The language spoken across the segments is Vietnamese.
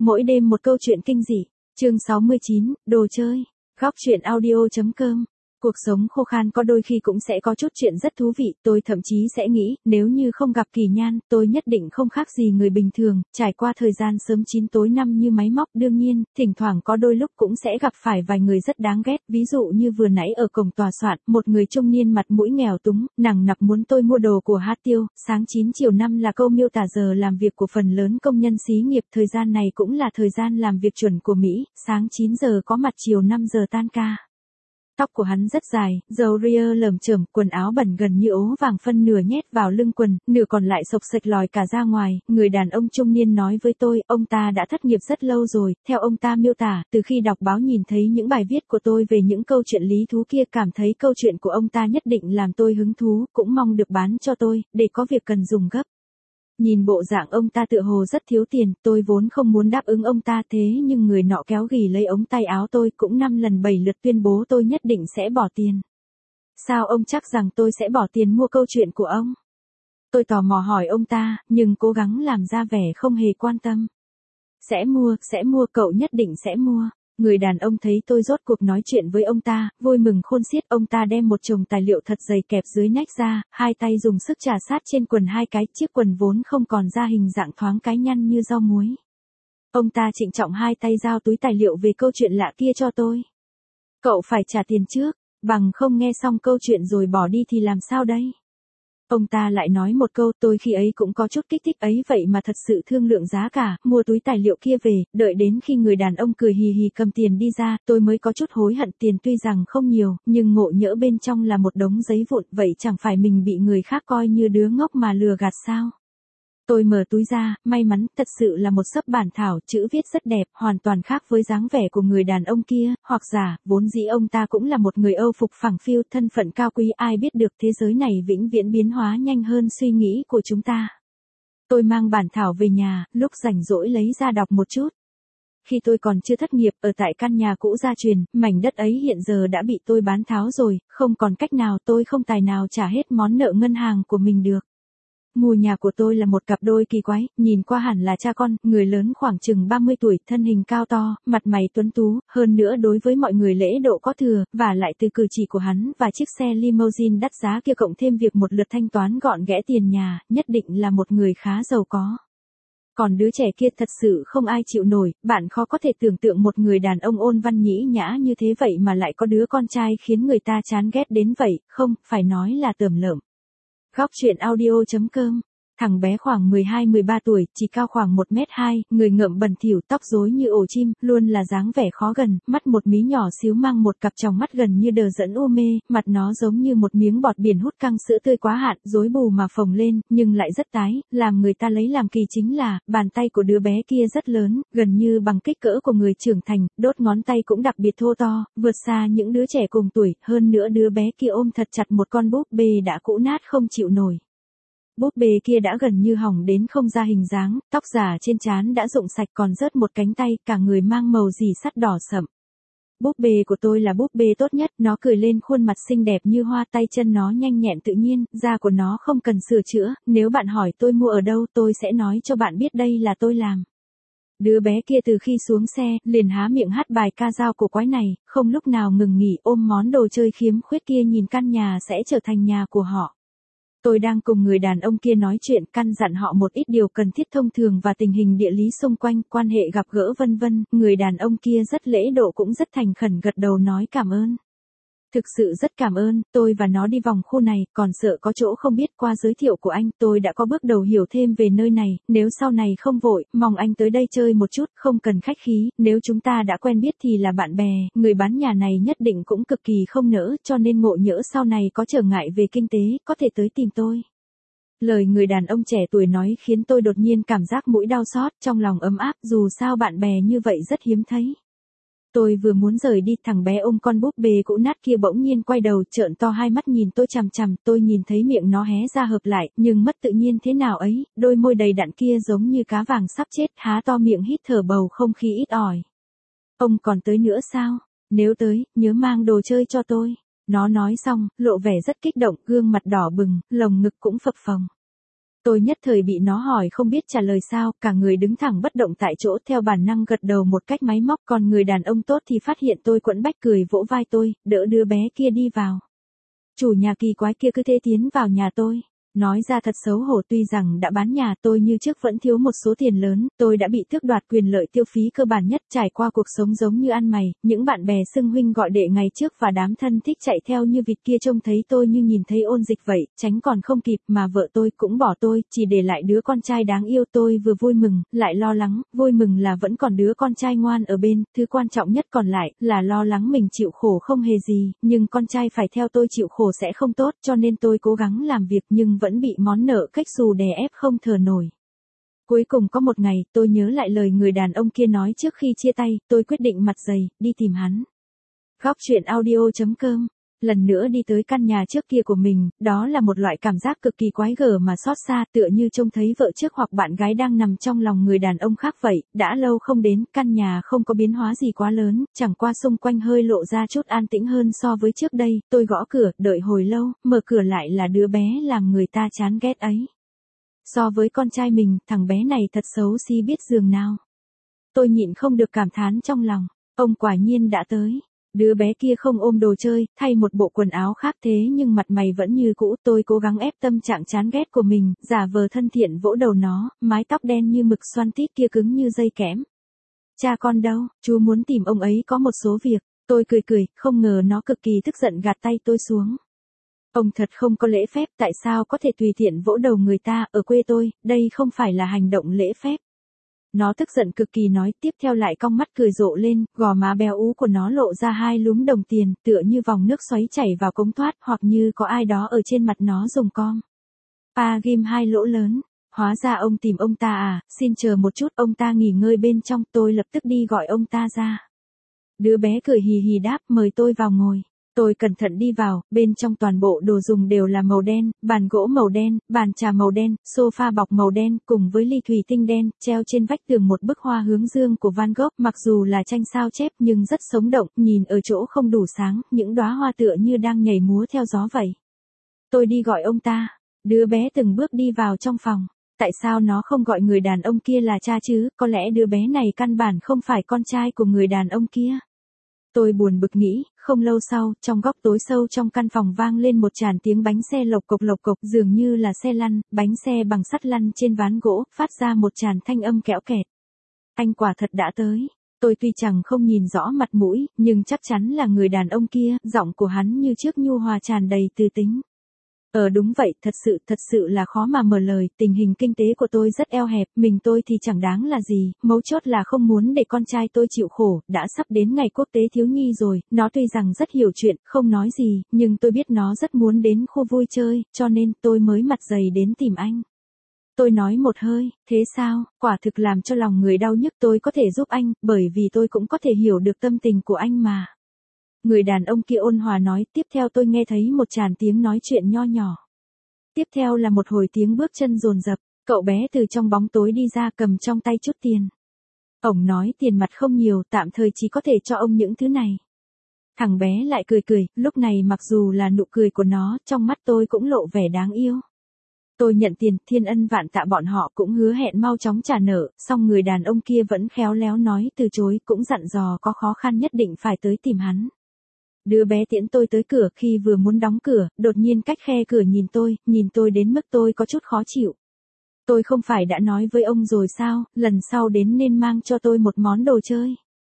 Mỗi đêm một câu chuyện kinh dị. Chương 69, đồ chơi. Góc truyện audio.com. Cuộc sống khô khan có đôi khi cũng sẽ có chút chuyện rất thú vị, tôi thậm chí sẽ nghĩ, nếu như không gặp Kỳ Nhan, tôi nhất định không khác gì người bình thường, trải qua thời gian sớm chín tối năm như máy móc. Đương nhiên, thỉnh thoảng có đôi lúc cũng sẽ gặp phải vài người rất đáng ghét, ví dụ như vừa nãy ở cổng tòa soạn, một người trung niên mặt mũi nghèo túng, nằng nặc muốn tôi mua đồ của Há Tiêu. Sáng 9 chiều 5 là câu miêu tả giờ làm việc của phần lớn công nhân xí nghiệp, thời gian này cũng là thời gian làm việc chuẩn của Mỹ, sáng 9 giờ có mặt, chiều 5 giờ tan ca. Tóc của hắn rất dài, râu ria lởm chởm, quần áo bẩn gần như ố vàng, phân nửa nhét vào lưng quần, nửa còn lại xộc xệch lòi cả ra ngoài. Người đàn ông trung niên nói với tôi, ông ta đã thất nghiệp rất lâu rồi. Theo ông ta miêu tả, từ khi đọc báo nhìn thấy những bài viết của tôi về những câu chuyện lý thú kia, cảm thấy câu chuyện của ông ta nhất định làm tôi hứng thú, cũng mong được bán cho tôi, để có việc cần dùng gấp. Nhìn bộ dạng ông ta tựa hồ rất thiếu tiền, tôi vốn không muốn đáp ứng ông ta, thế nhưng người nọ kéo ghì lấy ống tay áo tôi, cũng 5 lần 7 lượt tuyên bố tôi nhất định sẽ bỏ tiền. Sao ông chắc rằng tôi sẽ bỏ tiền mua câu chuyện của ông? Tôi tò mò hỏi ông ta, nhưng cố gắng làm ra vẻ không hề quan tâm. Sẽ mua, cậu nhất định sẽ mua. Người đàn ông thấy tôi rốt cuộc nói chuyện với ông ta, vui mừng khôn xiết. Ông ta đem một chồng tài liệu thật dày kẹp dưới nách ra, hai tay dùng sức chà sát trên quần hai cái, chiếc quần vốn không còn ra hình dạng thoáng cái nhăn như rau muối. Ông ta trịnh trọng hai tay giao túi tài liệu về câu chuyện lạ kia cho tôi. Cậu phải trả tiền trước, bằng không nghe xong câu chuyện rồi bỏ đi thì làm sao đây? Ông ta lại nói một câu, tôi khi ấy cũng có chút kích thích ấy vậy mà thật sự thương lượng giá cả, mua túi tài liệu kia về. Đợi đến khi người đàn ông cười hì hì cầm tiền đi ra, tôi mới có chút hối hận. Tiền tuy rằng không nhiều, nhưng ngộ nhỡ bên trong là một đống giấy vụn, vậy chẳng phải mình bị người khác coi như đứa ngốc mà lừa gạt sao? Tôi mở túi ra, may mắn, thật sự là một xấp bản thảo, chữ viết rất đẹp, hoàn toàn khác với dáng vẻ của người đàn ông kia, hoặc giả, vốn dĩ ông ta cũng là một người Âu phục phẳng phiu, thân phận cao quý, ai biết được thế giới này vĩnh viễn biến hóa nhanh hơn suy nghĩ của chúng ta. Tôi mang bản thảo về nhà, lúc rảnh rỗi lấy ra đọc một chút. Khi tôi còn chưa thất nghiệp, ở tại căn nhà cũ gia truyền, mảnh đất ấy hiện giờ đã bị tôi bán tháo rồi, không còn cách nào, tôi không tài nào trả hết món nợ ngân hàng của mình được. Mua nhà của tôi là một cặp đôi kỳ quái, nhìn qua hẳn là cha con, người lớn khoảng chừng 30 tuổi, thân hình cao to, mặt mày tuấn tú, hơn nữa đối với mọi người lễ độ có thừa, và lại từ cử chỉ của hắn và chiếc xe limousine đắt giá kia cộng thêm việc một lượt thanh toán gọn ghẽ tiền nhà, nhất định là một người khá giàu có. Còn đứa trẻ kia thật sự không ai chịu nổi, bạn khó có thể tưởng tượng một người đàn ông ôn văn nhĩ nhã như thế vậy mà lại có đứa con trai khiến người ta chán ghét đến vậy, không, phải nói là tởm lợm. Góc truyện audio.com. Thằng bé khoảng 12-13 tuổi, chỉ cao khoảng 1m2, người ngợm bẩn thỉu, tóc rối như ổ chim, luôn là dáng vẻ khó gần, mắt một mí nhỏ xíu mang một cặp tròng mắt gần như đờ dẫn u mê, mặt nó giống như một miếng bọt biển hút căng sữa tươi quá hạn, rối bù mà phồng lên, nhưng lại rất tái, làm người ta lấy làm kỳ chính là, bàn tay của đứa bé kia rất lớn, gần như bằng kích cỡ của người trưởng thành, đốt ngón tay cũng đặc biệt thô to, vượt xa những đứa trẻ cùng tuổi, hơn nữa đứa bé kia ôm thật chặt một con búp bê đã cũ nát không chịu nổi. Búp bê kia đã gần như hỏng đến không ra hình dáng, tóc giả trên trán đã rụng sạch, còn rớt một cánh tay, cả người mang màu rỉ sắt đỏ sậm. Búp bê của tôi là búp bê tốt nhất, nó cười lên khuôn mặt xinh đẹp như hoa, tay chân nó nhanh nhẹn tự nhiên, da của nó không cần sửa chữa, nếu bạn hỏi tôi mua ở đâu tôi sẽ nói cho bạn biết đây là tôi làm. Đứa bé kia từ khi xuống xe, liền há miệng hát bài ca dao cổ quái này, không lúc nào ngừng nghỉ, ôm món đồ chơi khiếm khuyết kia, nhìn căn nhà sẽ trở thành nhà của họ. Tôi đang cùng người đàn ông kia nói chuyện, căn dặn họ một ít điều cần thiết thông thường và tình hình địa lý xung quanh, quan hệ gặp gỡ vân vân. Người đàn ông kia rất lễ độ cũng rất thành khẩn gật đầu nói cảm ơn. Thực sự rất cảm ơn, tôi và nó đi vòng khu này, còn sợ có chỗ không biết, qua giới thiệu của anh, tôi đã có bước đầu hiểu thêm về nơi này, nếu sau này không vội, mong anh tới đây chơi một chút, không cần khách khí, nếu chúng ta đã quen biết thì là bạn bè, người bán nhà này nhất định cũng cực kỳ không nỡ, cho nên ngộ nhỡ sau này có trở ngại về kinh tế, có thể tới tìm tôi. Lời người đàn ông trẻ tuổi nói khiến tôi đột nhiên cảm giác mũi đau xót, trong lòng ấm áp, dù sao bạn bè như vậy rất hiếm thấy. Tôi vừa muốn rời đi, thằng bé ôm con búp bê cũ nát kia bỗng nhiên quay đầu, trợn to hai mắt nhìn tôi chằm chằm, tôi nhìn thấy miệng nó hé ra hợp lại, nhưng mất tự nhiên thế nào ấy, đôi môi đầy đặn kia giống như cá vàng sắp chết, há to miệng hít thở bầu không khí ít ỏi. Ông còn tới nữa sao? Nếu tới, nhớ mang đồ chơi cho tôi. Nó nói xong, lộ vẻ rất kích động, gương mặt đỏ bừng, lồng ngực cũng phập phồng. Tôi nhất thời bị nó hỏi không biết trả lời sao, cả người đứng thẳng bất động tại chỗ, theo bản năng gật đầu một cách máy móc, còn người đàn ông tốt thì phát hiện tôi quẫn bách cười vỗ vai tôi, đỡ đứa bé kia đi vào. Chủ nhà kỳ quái kia cứ thế tiến vào nhà tôi. Nói ra thật xấu hổ, tuy rằng đã bán nhà, tôi như trước vẫn thiếu một số tiền lớn, tôi đã bị tước đoạt quyền lợi tiêu phí cơ bản nhất, trải qua cuộc sống giống như ăn mày, những bạn bè xưng huynh gọi đệ ngày trước và đám thân thích chạy theo như vịt kia trông thấy tôi như nhìn thấy ôn dịch vậy, tránh còn không kịp, mà vợ tôi cũng bỏ tôi, chỉ để lại đứa con trai đáng yêu. Tôi vừa vui mừng, lại lo lắng, vui mừng là vẫn còn đứa con trai ngoan ở bên, thứ quan trọng nhất còn lại là lo lắng mình chịu khổ không hề gì, nhưng con trai phải theo tôi chịu khổ sẽ không tốt, cho nên tôi cố gắng làm việc nhưng vẫn bị món nợ kếch xù đè ép không thở nổi. Cuối cùng có một ngày, tôi nhớ lại lời người đàn ông kia nói trước khi chia tay, tôi quyết định mặt dày, đi tìm hắn. Góc truyện audio.com. Lần nữa đi tới căn nhà trước kia của mình, đó là một loại cảm giác cực kỳ quái gở mà xót xa, tựa như trông thấy vợ trước hoặc bạn gái đang nằm trong lòng người đàn ông khác vậy. Đã lâu không đến, căn nhà không có biến hóa gì quá lớn, chẳng qua xung quanh hơi lộ ra chút an tĩnh hơn so với trước đây. Tôi gõ cửa, đợi hồi lâu, mở cửa lại là đứa bé làm người ta chán ghét ấy. So với con trai mình, thằng bé này thật xấu xí biết giường nào. Tôi nhịn không được cảm thán trong lòng, ông quả nhiên đã tới. Đứa bé kia không ôm đồ chơi, thay một bộ quần áo khác, thế nhưng mặt mày vẫn như cũ. Tôi cố gắng ép tâm trạng chán ghét của mình, giả vờ thân thiện vỗ đầu nó, mái tóc đen như mực xoăn tít kia cứng như dây kẽm. Cha con đâu, chú muốn tìm ông ấy có một số việc. Tôi cười cười, không ngờ nó cực kỳ tức giận gạt tay tôi xuống. Ông thật không có lễ phép, tại sao có thể tùy tiện vỗ đầu người ta, ở quê tôi, đây không phải là hành động lễ phép. Nó tức giận cực kỳ nói, tiếp theo lại cong mắt cười rộ lên, gò má béo ú của nó lộ ra hai lúm đồng tiền, tựa như vòng nước xoáy chảy vào cống thoát, hoặc như có ai đó ở trên mặt nó dùng com. Ghim hai lỗ lớn. Hóa ra ông tìm ông ta à, xin chờ một chút, ông ta nghỉ ngơi bên trong, tôi lập tức đi gọi ông ta ra. Đứa bé cười hì hì đáp, mời tôi vào ngồi. Tôi cẩn thận đi vào, bên trong toàn bộ đồ dùng đều là màu đen, bàn gỗ màu đen, bàn trà màu đen, sofa bọc màu đen, cùng với ly thủy tinh đen, treo trên vách tường một bức hoa hướng dương của Van Gogh, mặc dù là tranh sao chép nhưng rất sống động, nhìn ở chỗ không đủ sáng, những đóa hoa tựa như đang nhảy múa theo gió vậy. Tôi đi gọi ông ta, đứa bé từng bước đi vào trong phòng. Tại sao nó không gọi người đàn ông kia là cha chứ, có lẽ đứa bé này căn bản không phải con trai của người đàn ông kia. Tôi buồn bực nghĩ, không lâu sau, trong góc tối sâu trong căn phòng vang lên một tràng tiếng bánh xe lộc cộc, dường như là xe lăn, bánh xe bằng sắt lăn trên ván gỗ, phát ra một tràng thanh âm kẽo kẹt. Anh quả thật đã tới. Tôi tuy chẳng không nhìn rõ mặt mũi, nhưng chắc chắn là người đàn ông kia, giọng của hắn như trước nhu hòa tràn đầy từ tính. Đúng vậy, thật sự là khó mà mở lời, tình hình kinh tế của tôi rất eo hẹp, mình tôi thì chẳng đáng là gì, mấu chốt là không muốn để con trai tôi chịu khổ, đã sắp đến ngày quốc tế thiếu nhi rồi, nó tuy rằng rất hiểu chuyện, không nói gì, nhưng tôi biết nó rất muốn đến khu vui chơi, cho nên tôi mới mặt dày đến tìm anh. Tôi nói một hơi, thế sao, quả thực làm cho lòng người đau nhức, tôi có thể giúp anh, bởi vì tôi cũng có thể hiểu được tâm tình của anh mà. Người đàn ông kia ôn hòa nói, tiếp theo tôi nghe thấy một tràng tiếng nói chuyện nho nhỏ. Tiếp theo là một hồi tiếng bước chân dồn dập, cậu bé từ trong bóng tối đi ra cầm trong tay chút tiền. Ông nói tiền mặt không nhiều, tạm thời chỉ có thể cho ông những thứ này. Thằng bé lại cười, lúc này mặc dù là nụ cười của nó, trong mắt tôi cũng lộ vẻ đáng yêu. Tôi nhận tiền, thiên ân vạn tạ, bọn họ cũng hứa hẹn mau chóng trả nợ, song người đàn ông kia vẫn khéo léo nói từ chối, cũng dặn dò có khó khăn nhất định phải tới tìm hắn. Đứa bé tiễn tôi tới cửa, khi vừa muốn đóng cửa, đột nhiên cách khe cửa nhìn tôi đến mức tôi có chút khó chịu. Tôi không phải đã nói với ông rồi sao, lần sau đến nên mang cho tôi một món đồ chơi.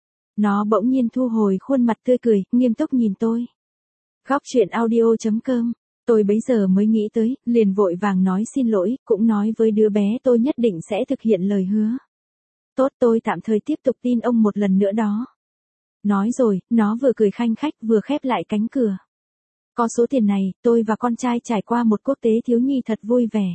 Nó bỗng nhiên thu hồi khuôn mặt tươi cười, nghiêm túc nhìn tôi. Góc truyện audio.com. Tôi bấy giờ mới nghĩ tới, liền vội vàng nói xin lỗi, cũng nói với đứa bé tôi nhất định sẽ thực hiện lời hứa. Tốt, tôi tạm thời tiếp tục tin ông một lần nữa đó. Nói rồi, nó vừa cười khanh khách vừa khép lại cánh cửa. Có số tiền này, tôi và con trai trải qua một quốc tế thiếu nhi thật vui vẻ.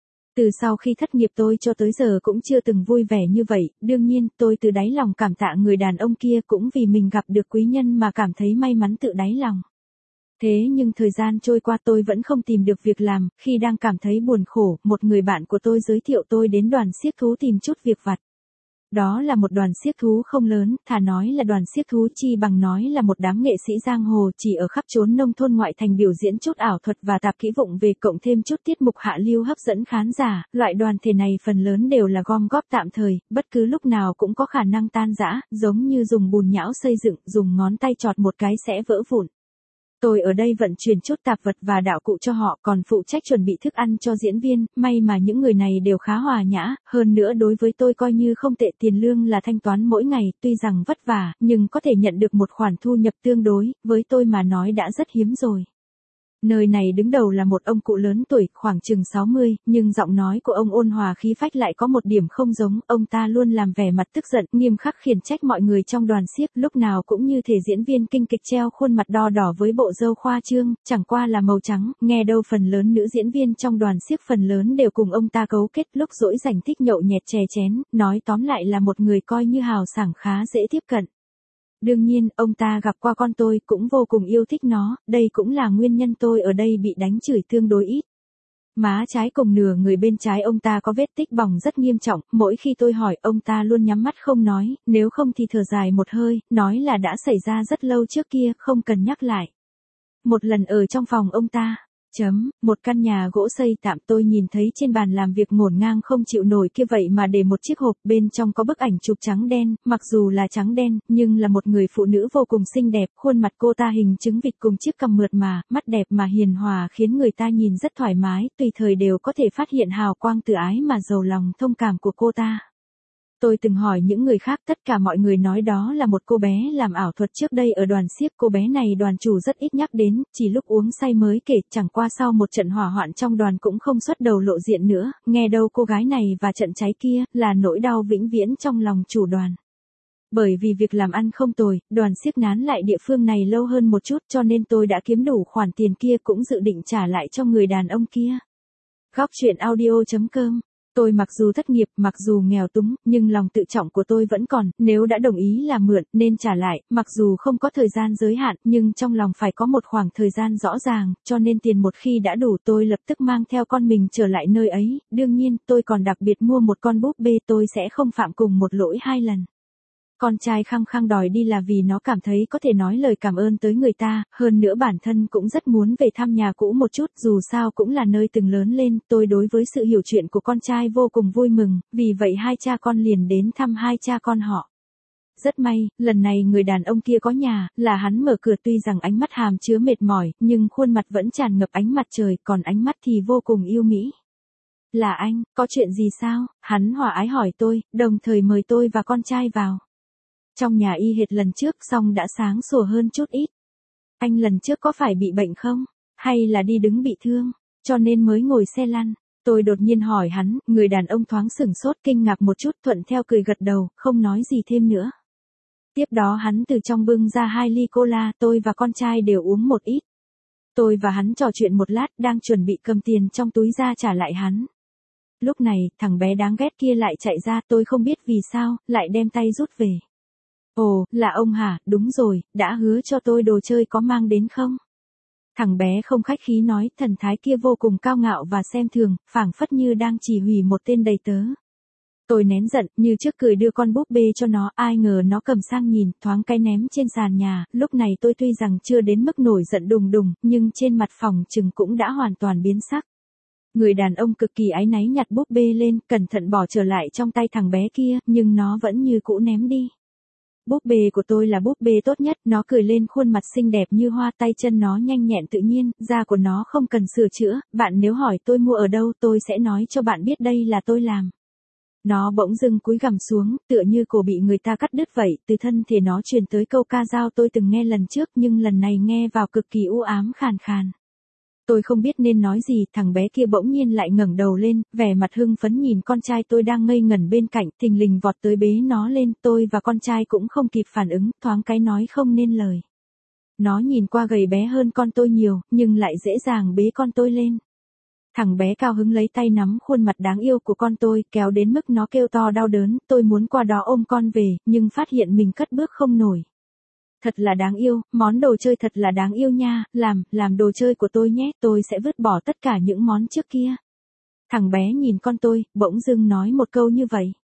Từ sau khi thất nghiệp tôi cho tới giờ cũng chưa từng vui vẻ như vậy, đương nhiên tôi từ đáy lòng cảm tạ người đàn ông kia, cũng vì mình gặp được quý nhân mà cảm thấy may mắn tự đáy lòng. Thế nhưng thời gian trôi qua tôi vẫn không tìm được việc làm, khi đang cảm thấy buồn khổ, một người bạn của tôi giới thiệu tôi đến đoàn xiếc thú tìm chút việc vặt. Đó là một đoàn xiếc thú không lớn, thà nói là đoàn xiếc thú chi bằng nói là một đám nghệ sĩ giang hồ chỉ ở khắp chốn nông thôn ngoại thành biểu diễn chút ảo thuật và tạp kỹ vụng về cộng thêm chút tiết mục hạ lưu hấp dẫn khán giả, loại đoàn thể này phần lớn đều là gom góp tạm thời, bất cứ lúc nào cũng có khả năng tan rã, giống như dùng bùn nhão xây dựng, dùng ngón tay chọt một cái sẽ vỡ vụn. Tôi ở đây vận chuyển chút tạp vật và đạo cụ cho họ, còn phụ trách chuẩn bị thức ăn cho diễn viên, may mà những người này đều khá hòa nhã, hơn nữa đối với tôi coi như không tệ, tiền lương là thanh toán mỗi ngày, tuy rằng vất vả, nhưng có thể nhận được một khoản thu nhập tương đối, với tôi mà nói đã rất hiếm rồi. Nơi này đứng đầu là một ông cụ lớn tuổi, khoảng chừng 60, nhưng giọng nói của ông ôn hòa khí phách lại có một điểm không giống, ông ta luôn làm vẻ mặt tức giận, nghiêm khắc khiển trách mọi người trong đoàn xiếc, lúc nào cũng như thể diễn viên kinh kịch treo khuôn mặt đo đỏ với bộ râu khoa trương, chẳng qua là màu trắng, nghe đâu phần lớn nữ diễn viên trong đoàn xiếc phần lớn đều cùng ông ta cấu kết, lúc rỗi rảnh thích nhậu nhẹt chè chén, nói tóm lại là một người coi như hào sảng khá dễ tiếp cận. Đương nhiên, ông ta gặp qua con tôi, cũng vô cùng yêu thích nó, đây cũng là nguyên nhân tôi ở đây bị đánh chửi tương đối ít. Má trái cùng nửa người bên trái ông ta có vết tích bỏng rất nghiêm trọng, mỗi khi tôi hỏi, ông ta luôn nhắm mắt không nói, nếu không thì thở dài một hơi, nói là đã xảy ra rất lâu trước kia, không cần nhắc lại. Một lần ở trong phòng ông ta, một căn nhà gỗ xây tạm, tôi nhìn thấy trên bàn làm việc ngổn ngang không chịu nổi kia vậy mà để một chiếc hộp, bên trong có bức ảnh chụp trắng đen, mặc dù là trắng đen, nhưng là một người phụ nữ vô cùng xinh đẹp, khuôn mặt cô ta hình trứng vịt cùng chiếc cằm mượt mà, mắt đẹp mà hiền hòa khiến người ta nhìn rất thoải mái, tùy thời đều có thể phát hiện hào quang từ ái mà giàu lòng thông cảm của cô ta. Tôi từng hỏi những người khác, tất cả mọi người nói đó là một cô bé làm ảo thuật trước đây ở đoàn xiếc, cô bé này đoàn chủ rất ít nhắc đến, chỉ lúc uống say mới kể, chẳng qua sau một trận hỏa hoạn trong đoàn cũng không xuất đầu lộ diện nữa, nghe đâu cô gái này và trận cháy kia, là nỗi đau vĩnh viễn trong lòng chủ đoàn. Bởi vì việc làm ăn không tồi, đoàn xiếc nán lại địa phương này lâu hơn một chút cho nên tôi đã kiếm đủ khoản tiền kia cũng dự định trả lại cho người đàn ông kia. Góc truyện audio.com. Tôi mặc dù thất nghiệp, mặc dù nghèo túng, nhưng lòng tự trọng của tôi vẫn còn, nếu đã đồng ý là mượn, nên trả lại, mặc dù không có thời gian giới hạn, nhưng trong lòng phải có một khoảng thời gian rõ ràng, cho nên tiền một khi đã đủ tôi lập tức mang theo con mình trở lại nơi ấy, đương nhiên, tôi còn đặc biệt mua một con búp bê, tôi sẽ không phạm cùng một lỗi hai lần. Con trai khăng khăng đòi đi là vì nó cảm thấy có thể nói lời cảm ơn tới người ta, hơn nữa bản thân cũng rất muốn về thăm nhà cũ một chút, dù sao cũng là nơi từng lớn lên, tôi đối với sự hiểu chuyện của con trai vô cùng vui mừng, vì vậy hai cha con liền đến thăm hai cha con họ. Rất may, lần này người đàn ông kia có nhà, là hắn mở cửa, tuy rằng ánh mắt hàm chứa mệt mỏi, nhưng khuôn mặt vẫn tràn ngập ánh mặt trời, còn ánh mắt thì vô cùng yêu mỹ. Là anh, có chuyện gì sao? Hắn hòa ái hỏi tôi, đồng thời mời tôi và con trai vào. Trong nhà y hệt lần trước, song đã sáng sủa hơn chút ít. Anh lần trước có phải bị bệnh không? Hay là đi đứng bị thương, cho nên mới ngồi xe lăn? Tôi đột nhiên hỏi hắn, người đàn ông thoáng sửng sốt kinh ngạc một chút, thuận theo cười gật đầu, không nói gì thêm nữa. Tiếp đó hắn từ trong bưng ra 2 ly cola, tôi và con trai đều uống một ít. Tôi và hắn trò chuyện một lát, đang chuẩn bị cầm tiền trong túi ra trả lại hắn. Lúc này, thằng bé đáng ghét kia lại chạy ra, tôi không biết vì sao, lại đem tay rút về. Ồ, là ông hả, đúng rồi, đã hứa cho tôi đồ chơi có mang đến không? Thằng bé không khách khí nói, thần thái kia vô cùng cao ngạo và xem thường, phảng phất như đang chỉ huy một tên đầy tớ. Tôi nén giận, như trước cười đưa con búp bê cho nó, ai ngờ nó cầm sang nhìn, thoáng cái ném trên sàn nhà, lúc này tôi tuy rằng chưa đến mức nổi giận đùng đùng, nhưng trên mặt phòng chừng cũng đã hoàn toàn biến sắc. Người đàn ông cực kỳ áy náy nhặt búp bê lên, cẩn thận bỏ trở lại trong tay thằng bé kia, nhưng nó vẫn như cũ ném đi. Búp bê của tôi là búp bê tốt nhất, nó cười lên, khuôn mặt xinh đẹp như hoa, tay chân nó nhanh nhẹn tự nhiên, da của nó không cần sửa chữa, bạn nếu hỏi tôi mua ở đâu tôi sẽ nói cho bạn biết đây là tôi làm. Nó bỗng dưng cúi gằm xuống, tựa như cổ bị người ta cắt đứt vậy, từ thân thể nó truyền tới câu ca dao tôi từng nghe lần trước nhưng lần này nghe vào cực kỳ u ám khàn khàn. Tôi không biết nên nói gì, thằng bé kia bỗng nhiên lại ngẩng đầu lên, vẻ mặt hưng phấn nhìn con trai tôi đang ngây ngẩn bên cạnh, thình lình vọt tới bế nó lên, tôi và con trai cũng không kịp phản ứng, thoáng cái nói không nên lời. Nó nhìn qua gầy bé hơn con tôi nhiều, nhưng lại dễ dàng bế con tôi lên. Thằng bé cao hứng lấy tay nắm khuôn mặt đáng yêu của con tôi, kéo đến mức nó kêu to đau đớn, tôi muốn qua đó ôm con về, nhưng phát hiện mình cất bước không nổi. Thật là đáng yêu, món đồ chơi thật là đáng yêu nha, làm đồ chơi của tôi nhé, tôi sẽ vứt bỏ tất cả những món trước kia. Thằng bé nhìn con tôi, bỗng dưng nói một câu như vậy.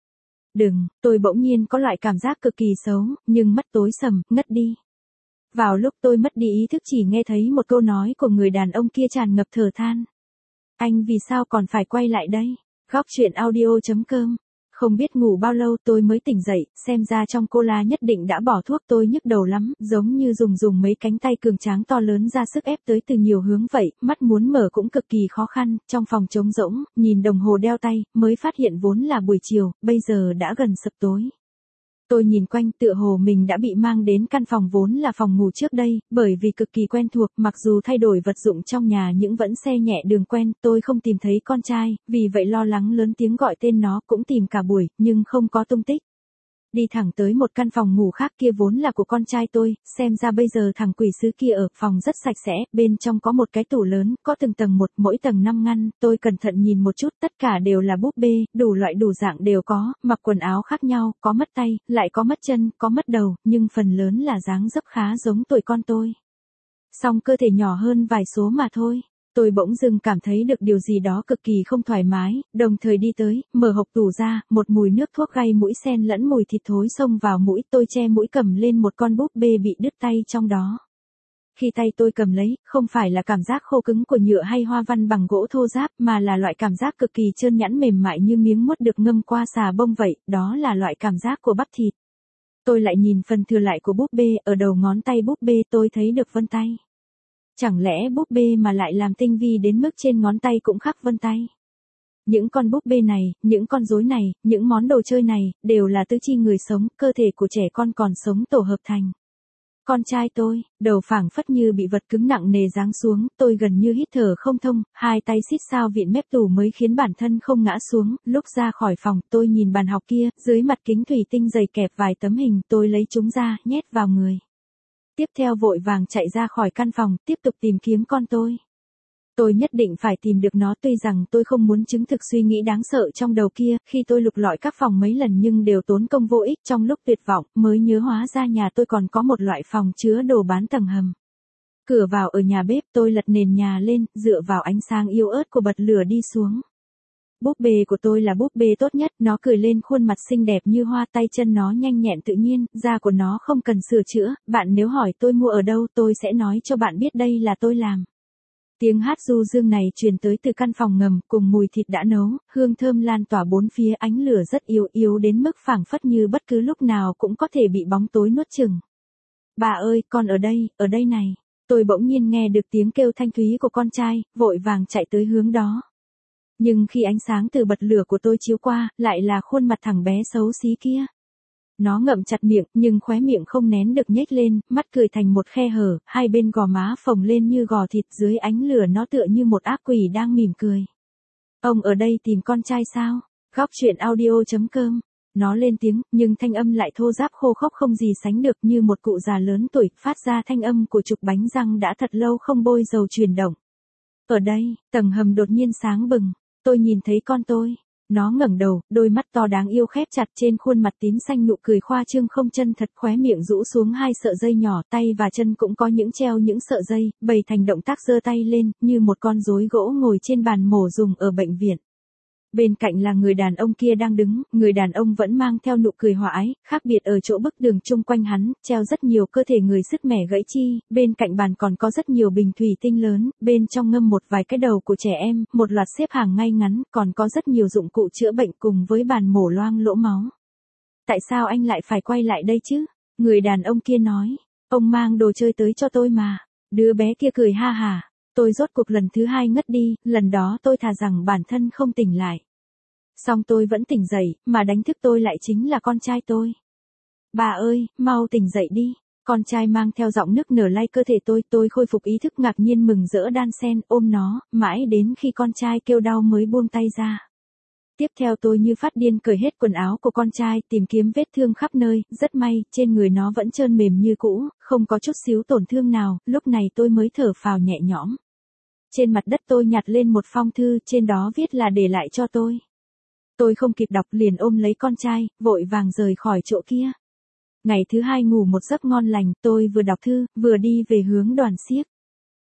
Đừng, tôi bỗng nhiên có loại cảm giác cực kỳ xấu, nhưng mắt tối sầm, ngất đi. Vào lúc tôi mất đi ý thức chỉ nghe thấy một câu nói của người đàn ông kia tràn ngập thở than. Anh vì sao còn phải quay lại đây? Góc chuyện audio.com. Không biết ngủ bao lâu tôi mới tỉnh dậy, xem ra trong cola nhất định đã bỏ thuốc, tôi nhức đầu lắm, giống như dùng mấy cánh tay cường tráng to lớn ra sức ép tới từ nhiều hướng vậy, mắt muốn mở cũng cực kỳ khó khăn, trong phòng trống rỗng, nhìn đồng hồ đeo tay, mới phát hiện vốn là buổi chiều, bây giờ đã gần sập tối. Tôi nhìn quanh tựa hồ mình đã bị mang đến căn phòng vốn là phòng ngủ trước đây, bởi vì cực kỳ quen thuộc, mặc dù thay đổi vật dụng trong nhà nhưng vẫn xe nhẹ đường quen, tôi không tìm thấy con trai, vì vậy lo lắng lớn tiếng gọi tên nó, cũng tìm cả buổi, nhưng không có tung tích. Đi thẳng tới một căn phòng ngủ khác, kia vốn là của con trai tôi, xem ra bây giờ thằng quỷ sứ kia ở phòng rất sạch sẽ, bên trong có một cái tủ lớn, có từng tầng một, mỗi tầng 5 ngăn, tôi cẩn thận nhìn một chút, tất cả đều là búp bê, đủ loại đủ dạng đều có, mặc quần áo khác nhau, có mất tay, lại có mất chân, có mất đầu, nhưng phần lớn là dáng dấp khá giống tuổi con tôi. Song cơ thể nhỏ hơn vài số mà thôi. Tôi bỗng dưng cảm thấy được điều gì đó cực kỳ không thoải mái, đồng thời đi tới, mở hộc tủ ra, một mùi nước thuốc gây mũi xen lẫn mùi thịt thối xông vào mũi, tôi che mũi cầm lên một con búp bê bị đứt tay trong đó. Khi tay tôi cầm lấy, không phải là cảm giác khô cứng của nhựa hay hoa văn bằng gỗ thô ráp, mà là loại cảm giác cực kỳ trơn nhẵn mềm mại như miếng mốt được ngâm qua xà bông vậy, đó là loại cảm giác của bắp thịt. Tôi lại nhìn phần thừa lại của búp bê, ở đầu ngón tay búp bê tôi thấy được vân tay. Chẳng lẽ búp bê mà lại làm tinh vi đến mức trên ngón tay cũng khắc vân tay? Những con búp bê này, những con rối này, những món đồ chơi này, đều là tứ chi người sống, cơ thể của trẻ con còn sống tổ hợp thành. Con trai tôi, đầu phảng phất như bị vật cứng nặng nề giáng xuống, tôi gần như hít thở không thông, hai tay xít sao vịn mép tủ mới khiến bản thân không ngã xuống, lúc ra khỏi phòng, tôi nhìn bàn học kia, dưới mặt kính thủy tinh dày kẹp vài tấm hình, tôi lấy chúng ra, nhét vào người. Tiếp theo vội vàng chạy ra khỏi căn phòng, tiếp tục tìm kiếm con tôi. Tôi nhất định phải tìm được nó, tuy rằng tôi không muốn chứng thực suy nghĩ đáng sợ trong đầu kia, khi tôi lục lọi các phòng mấy lần nhưng đều tốn công vô ích, trong lúc tuyệt vọng, mới nhớ hóa ra nhà tôi còn có một loại phòng chứa đồ bán tầng hầm. Cửa vào ở nhà bếp, tôi lật nền nhà lên, dựa vào ánh sáng yếu ớt của bật lửa đi xuống. Búp bê của tôi là búp bê tốt nhất, nó cười lên khuôn mặt xinh đẹp như hoa, tay chân nó nhanh nhẹn tự nhiên, da của nó không cần sửa chữa, bạn nếu hỏi tôi mua ở đâu tôi sẽ nói cho bạn biết đây là tôi làm. Tiếng hát du dương này truyền tới từ căn phòng ngầm, cùng mùi thịt đã nấu, hương thơm lan tỏa bốn phía, ánh lửa rất yếu đến mức phảng phất như bất cứ lúc nào cũng có thể bị bóng tối nuốt chửng. Bà ơi, con ở đây này. Tôi bỗng nhiên nghe được tiếng kêu thanh thúy của con trai, vội vàng chạy tới hướng đó. Nhưng khi ánh sáng từ bật lửa của tôi chiếu qua, lại là khuôn mặt thằng bé xấu xí kia. Nó ngậm chặt miệng, nhưng khóe miệng không nén được nhếch lên, mắt cười thành một khe hở, hai bên gò má phồng lên như gò thịt, dưới ánh lửa nó tựa như một ác quỷ đang mỉm cười. Ông ở đây tìm con trai sao? Góc chuyện audio.com. Nó lên tiếng, nhưng thanh âm lại thô ráp khô khốc không gì sánh được, như một cụ già lớn tuổi, phát ra thanh âm của chục bánh răng đã thật lâu không bôi dầu chuyển động. Ở đây, tầng hầm đột nhiên sáng bừng. Tôi nhìn thấy con tôi. Nó ngẩng đầu, đôi mắt to đáng yêu khép chặt, trên khuôn mặt tím xanh nụ cười khoa trương không chân thật, khóe miệng rũ xuống hai sợi dây nhỏ, tay và chân cũng có những sợi dây, bày thành động tác giơ tay lên, như một con rối gỗ ngồi trên bàn mổ dùng ở bệnh viện. Bên cạnh là người đàn ông kia đang đứng, người đàn ông vẫn mang theo nụ cười hòa ái, khác biệt ở chỗ bức tường chung quanh hắn, treo rất nhiều cơ thể người sứt mẻ gãy chi, bên cạnh bàn còn có rất nhiều bình thủy tinh lớn, bên trong ngâm một vài cái đầu của trẻ em, một loạt xếp hàng ngay ngắn, còn có rất nhiều dụng cụ chữa bệnh cùng với bàn mổ loang lỗ máu. Tại sao anh lại phải quay lại đây chứ? Người đàn ông kia nói, ông mang đồ chơi tới cho tôi mà. Đứa bé kia cười ha hả. Tôi rốt cuộc lần thứ hai ngất đi, lần đó tôi thà rằng bản thân không tỉnh lại. Song tôi vẫn tỉnh dậy, mà đánh thức tôi lại chính là con trai tôi. Bà ơi, mau tỉnh dậy đi. Con trai mang theo giọng nức nở lay cơ thể tôi khôi phục ý thức, ngạc nhiên mừng rỡ đan xen, ôm nó, mãi đến khi con trai kêu đau mới buông tay ra. Tiếp theo tôi như phát điên cởi hết quần áo của con trai, tìm kiếm vết thương khắp nơi, rất may, trên người nó vẫn trơn mềm như cũ, không có chút xíu tổn thương nào, lúc này tôi mới thở phào nhẹ nhõm. Trên mặt đất tôi nhặt lên một phong thư, trên đó viết là để lại cho tôi. Tôi không kịp đọc liền ôm lấy con trai, vội vàng rời khỏi chỗ kia. Ngày thứ hai ngủ một giấc ngon lành, tôi vừa đọc thư, vừa đi về hướng Đoàn Xiếc.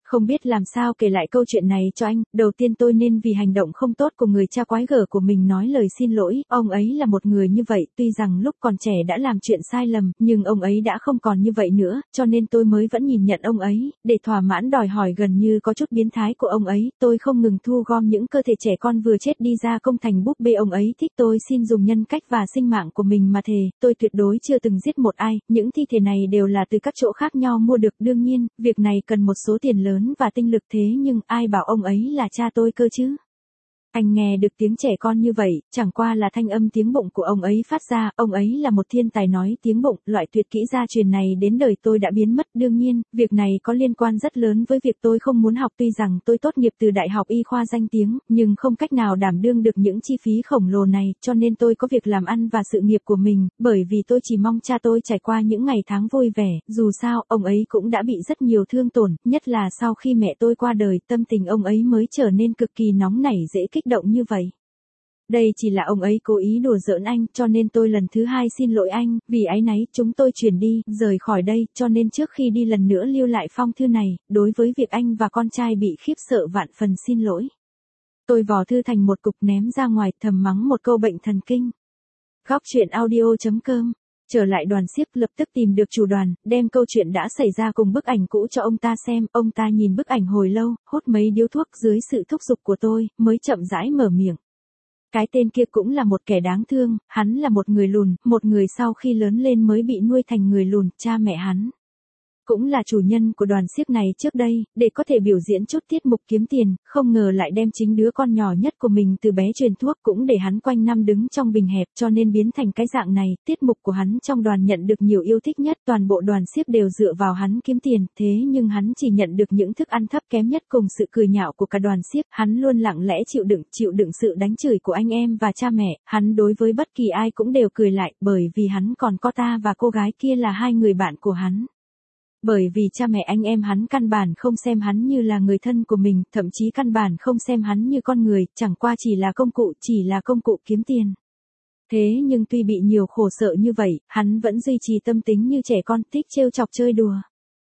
Không biết làm sao kể lại câu chuyện này cho anh, đầu tiên tôi nên vì hành động không tốt của người cha quái gở của mình nói lời xin lỗi, ông ấy là một người như vậy, tuy rằng lúc còn trẻ đã làm chuyện sai lầm, nhưng ông ấy đã không còn như vậy nữa, cho nên tôi mới vẫn nhìn nhận ông ấy, để thỏa mãn đòi hỏi gần như có chút biến thái của ông ấy, tôi không ngừng thu gom những cơ thể trẻ con vừa chết đi ra công thành búp bê ông ấy thích, tôi xin dùng nhân cách và sinh mạng của mình mà thề, tôi tuyệt đối chưa từng giết một ai, những thi thể này đều là từ các chỗ khác nhau mua được, đương nhiên, việc này cần một số tiền lớn và tinh lực, thế nhưng ai bảo ông ấy là cha tôi cơ chứ. Anh nghe được tiếng trẻ con như vậy, chẳng qua là thanh âm tiếng bụng của ông ấy phát ra, ông ấy là một thiên tài nói tiếng bụng, loại tuyệt kỹ gia truyền này đến đời tôi đã biến mất, đương nhiên, việc này có liên quan rất lớn với việc tôi không muốn học, tuy rằng tôi tốt nghiệp từ đại học y khoa danh tiếng, nhưng không cách nào đảm đương được những chi phí khổng lồ này, cho nên tôi có việc làm ăn và sự nghiệp của mình, bởi vì tôi chỉ mong cha tôi trải qua những ngày tháng vui vẻ, dù sao, ông ấy cũng đã bị rất nhiều thương tổn, nhất là sau khi mẹ tôi qua đời, tâm tình ông ấy mới trở nên cực kỳ nóng nảy dễ kích động như vậy. Đây chỉ là ông ấy cố ý đùa giỡn anh, cho nên tôi lần thứ hai xin lỗi anh, vì áy náy, chúng tôi chuyển đi, rời khỏi đây, cho nên trước khi đi lần nữa lưu lại phong thư này, đối với việc anh và con trai bị khiếp sợ vạn phần xin lỗi. Tôi vò thư thành một cục ném ra ngoài, thầm mắng một câu bệnh thần kinh. Góc truyện audio.com. Trở lại đoàn xiếc, lập tức tìm được chủ đoàn, đem câu chuyện đã xảy ra cùng bức ảnh cũ cho ông ta xem, ông ta nhìn bức ảnh hồi lâu, hút mấy điếu thuốc dưới sự thúc giục của tôi, mới chậm rãi mở miệng. Cái tên kia cũng là một kẻ đáng thương, hắn là một người lùn, một người sau khi lớn lên mới bị nuôi thành người lùn, cha mẹ hắn cũng là chủ nhân của đoàn xiếc này trước đây, để có thể biểu diễn chút tiết mục kiếm tiền, không ngờ lại đem chính đứa con nhỏ nhất của mình từ bé truyền thuốc cũng để hắn quanh năm đứng trong bình hẹp cho nên biến thành cái dạng này, tiết mục của hắn trong đoàn nhận được nhiều yêu thích nhất, toàn bộ đoàn xiếc đều dựa vào hắn kiếm tiền, thế nhưng hắn chỉ nhận được những thức ăn thấp kém nhất cùng sự cười nhạo của cả đoàn xiếc, hắn luôn lặng lẽ chịu đựng sự đánh chửi của anh em và cha mẹ, hắn đối với bất kỳ ai cũng đều cười lại, bởi vì hắn còn có ta và cô gái kia là hai người bạn của hắn. Bởi vì cha mẹ anh em hắn căn bản không xem hắn như là người thân của mình, thậm chí căn bản không xem hắn như con người, chẳng qua chỉ là công cụ kiếm tiền. Thế nhưng tuy bị nhiều khổ sở như vậy, hắn vẫn duy trì tâm tính như trẻ con, thích trêu chọc chơi đùa.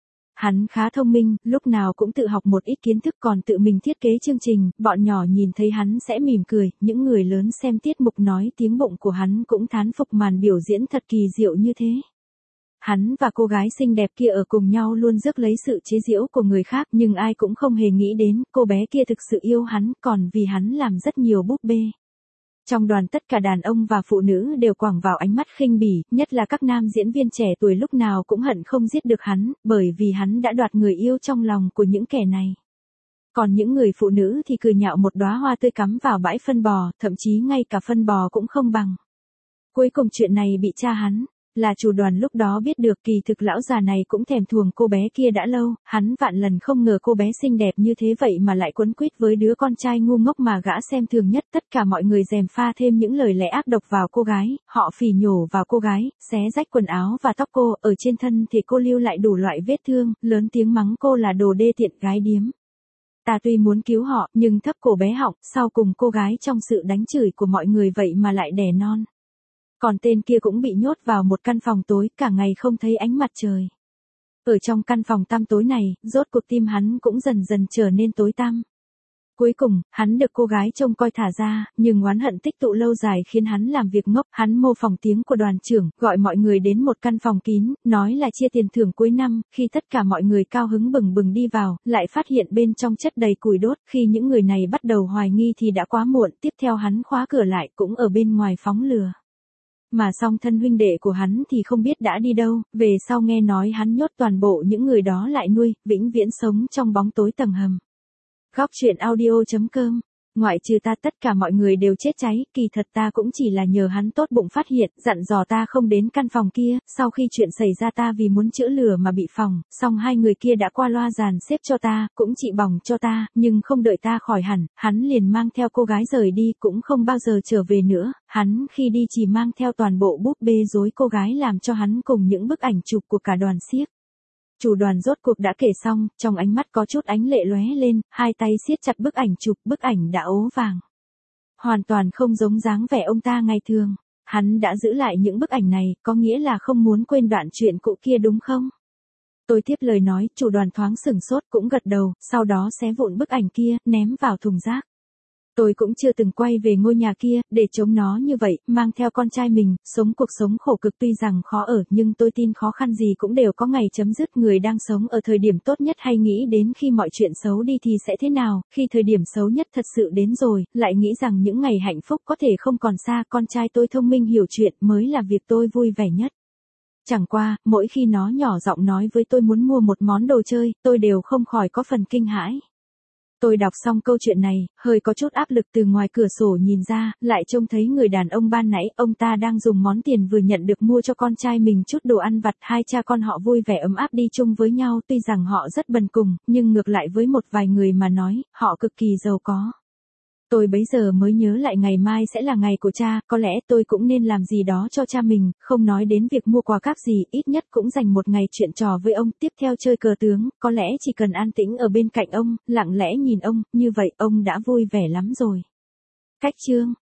Hắn khá thông minh, lúc nào cũng tự học một ít kiến thức còn tự mình thiết kế chương trình, bọn nhỏ nhìn thấy hắn sẽ mỉm cười, những người lớn xem tiết mục nói tiếng bụng của hắn cũng thán phục màn biểu diễn thật kỳ diệu như thế. Hắn và cô gái xinh đẹp kia ở cùng nhau luôn rước lấy sự chế giễu của người khác, nhưng ai cũng không hề nghĩ đến, cô bé kia thực sự yêu hắn, còn vì hắn làm rất nhiều búp bê. Trong đoàn tất cả đàn ông và phụ nữ đều quẳng vào ánh mắt khinh bỉ, nhất là các nam diễn viên trẻ tuổi lúc nào cũng hận không giết được hắn, bởi vì hắn đã đoạt người yêu trong lòng của những kẻ này. Còn những người phụ nữ thì cười nhạo một đóa hoa tươi cắm vào bãi phân bò, thậm chí ngay cả phân bò cũng không bằng. Cuối cùng chuyện này bị cha hắn, là chủ đoàn lúc đó biết được, kỳ thực lão già này cũng thèm thuồng cô bé kia đã lâu, hắn vạn lần không ngờ cô bé xinh đẹp như thế vậy mà lại quấn quýt với đứa con trai ngu ngốc mà gã xem thường nhất, tất cả mọi người gièm pha thêm những lời lẽ ác độc vào cô gái, họ phỉ nhổ vào cô gái, xé rách quần áo và tóc cô, ở trên thân thì cô lưu lại đủ loại vết thương, lớn tiếng mắng cô là đồ đê tiện gái điếm. Ta tuy muốn cứu họ, nhưng thấp cổ bé họng, sau cùng cô gái trong sự đánh chửi của mọi người vậy mà lại đẻ non. Còn tên kia cũng bị nhốt vào một căn phòng tối, cả ngày không thấy ánh mặt trời. Ở trong căn phòng tăm tối này, rốt cuộc tim hắn cũng dần dần trở nên tối tăm. Cuối cùng, hắn được cô gái trông coi thả ra, nhưng oán hận tích tụ lâu dài khiến hắn làm việc ngốc. Hắn mô phỏng tiếng của đoàn trưởng, gọi mọi người đến một căn phòng kín, nói là chia tiền thưởng cuối năm. Khi tất cả mọi người cao hứng bừng bừng đi vào, lại phát hiện bên trong chất đầy củi đốt. Khi những người này bắt đầu hoài nghi thì đã quá muộn, tiếp theo hắn khóa cửa lại cũng ở bên ngoài phóng lửa. Mà song thân huynh đệ của hắn thì không biết đã đi đâu, về sau nghe nói hắn nhốt toàn bộ những người đó lại nuôi, vĩnh viễn sống trong bóng tối tầng hầm. Góc truyện audio.com. Ngoại trừ ta tất cả mọi người đều chết cháy, kỳ thật ta cũng chỉ là nhờ hắn tốt bụng phát hiện, dặn dò ta không đến căn phòng kia, sau khi chuyện xảy ra ta vì muốn chữa lửa mà bị phỏng, song hai người kia đã qua loa dàn xếp cho ta, cũng trị bỏng cho ta, nhưng không đợi ta khỏi hẳn, hắn liền mang theo cô gái rời đi, cũng không bao giờ trở về nữa, hắn khi đi chỉ mang theo toàn bộ búp bê rối cô gái làm cho hắn cùng những bức ảnh chụp của cả đoàn xiếc. Chủ đoàn rốt cuộc đã kể xong, trong ánh mắt có chút ánh lệ lóe lên, hai tay siết chặt bức ảnh chụp, bức ảnh đã ố vàng. Hoàn toàn không giống dáng vẻ ông ta ngày thường. Hắn đã giữ lại những bức ảnh này, có nghĩa là không muốn quên đoạn chuyện cũ kia đúng không? Tôi tiếp lời nói, chủ đoàn thoáng sửng sốt cũng gật đầu, sau đó xé vụn bức ảnh kia, ném vào thùng rác. Tôi cũng chưa từng quay về ngôi nhà kia, để chống nó như vậy, mang theo con trai mình, sống cuộc sống khổ cực tuy rằng khó ở, nhưng tôi tin khó khăn gì cũng đều có ngày chấm dứt. Người đang sống ở thời điểm tốt nhất hay nghĩ đến khi mọi chuyện xấu đi thì sẽ thế nào, khi thời điểm xấu nhất thật sự đến rồi, lại nghĩ rằng những ngày hạnh phúc có thể không còn xa. Con trai tôi thông minh hiểu chuyện mới là việc tôi vui vẻ nhất. Chẳng qua, mỗi khi nó nhỏ giọng nói với tôi muốn mua một món đồ chơi, tôi đều không khỏi có phần kinh hãi. Tôi đọc xong câu chuyện này, hơi có chút áp lực từ ngoài cửa sổ nhìn ra, lại trông thấy người đàn ông ban nãy, ông ta đang dùng món tiền vừa nhận được mua cho con trai mình chút đồ ăn vặt. Hai cha con họ vui vẻ ấm áp đi chung với nhau, tuy rằng họ rất bần cùng, nhưng ngược lại với một vài người mà nói, họ cực kỳ giàu có. Tôi bấy giờ mới nhớ lại ngày mai sẽ là ngày của cha, có lẽ tôi cũng nên làm gì đó cho cha mình, không nói đến việc mua quà cáp gì, ít nhất cũng dành một ngày chuyện trò với ông, tiếp theo chơi cờ tướng, có lẽ chỉ cần an tĩnh ở bên cạnh ông, lặng lẽ nhìn ông, như vậy ông đã vui vẻ lắm rồi. Cách chương